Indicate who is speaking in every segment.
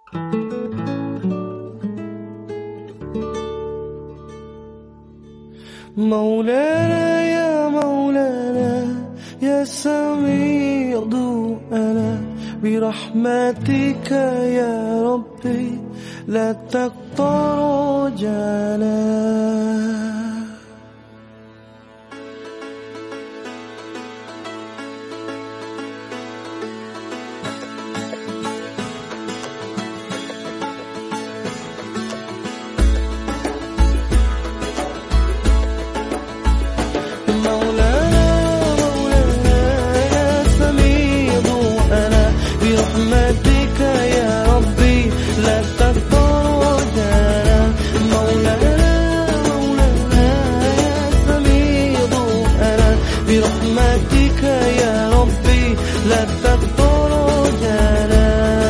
Speaker 1: مولانا يا مولانا يا سميع دعانا برحمتك يا ربي لا تقطع رجانا. برحمتك يا ربي لا تقطع رجانا.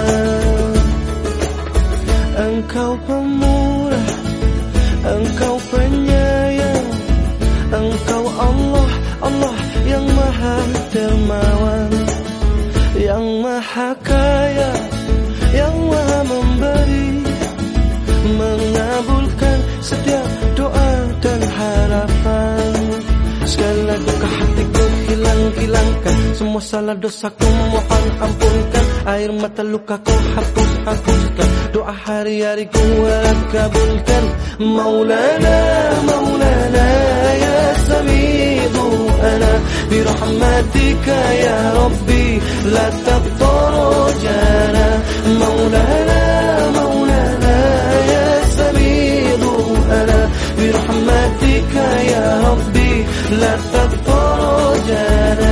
Speaker 1: Engkau pemurah, Engkau penyayang, Engkau Allah, Allah yang maha dermawan, yang maha kaya, yang maha memberi, mengabulkan setiap doa dan harapan. Segala duka hatiku hilangkan, semua salah dosaku mohon ampunkan, air mata lukaku hapuskan, doa hari-hariku harap kabulkan. Maulana, Maulana ya sami'u ana birahmatika ya Rabbi la taqtar rajana. Maulana, Maulana ya sami'u ana birahmatika ya Rabbi la taqtar rajana.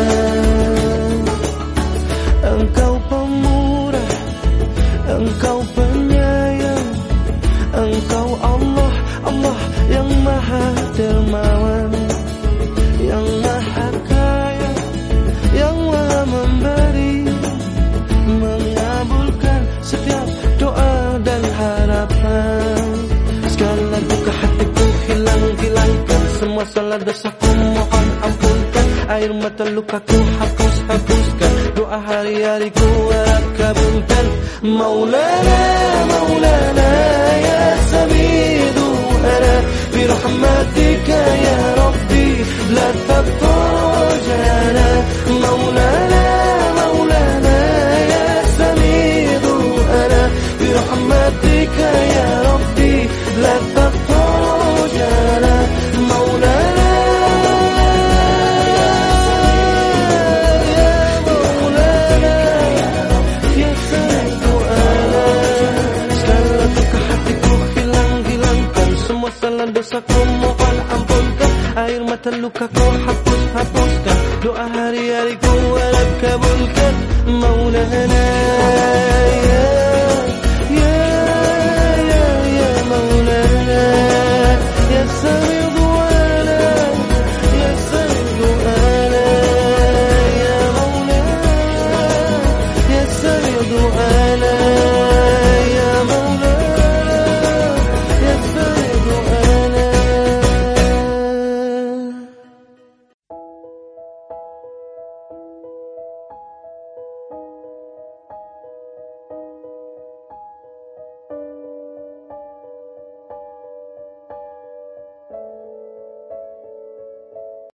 Speaker 1: Engkau pemurah, Engkau penyayang, Engkau Allah, Allah yang maha dermawan, yang maha kaya, yang maha memberi, mengabulkan setiap doa dan harapan. Segala duka hatiku hilangkan, semua salah dosaku mohon ampunkan, air mata lukaku hapuskan, doa hari-hariku harap kabulkan. Maulana, Maulana ya sami'u ana birahmatika ya Rabbi la taqtar rajana. Maulana, Maulana ya sami'u ana birahmatika ya Rabbi la taqtar rajana. Maulana dosaku mohon ampunkan, air mata lukaku hapuskan, doa hari-hariku harap kabulkan. Maulana.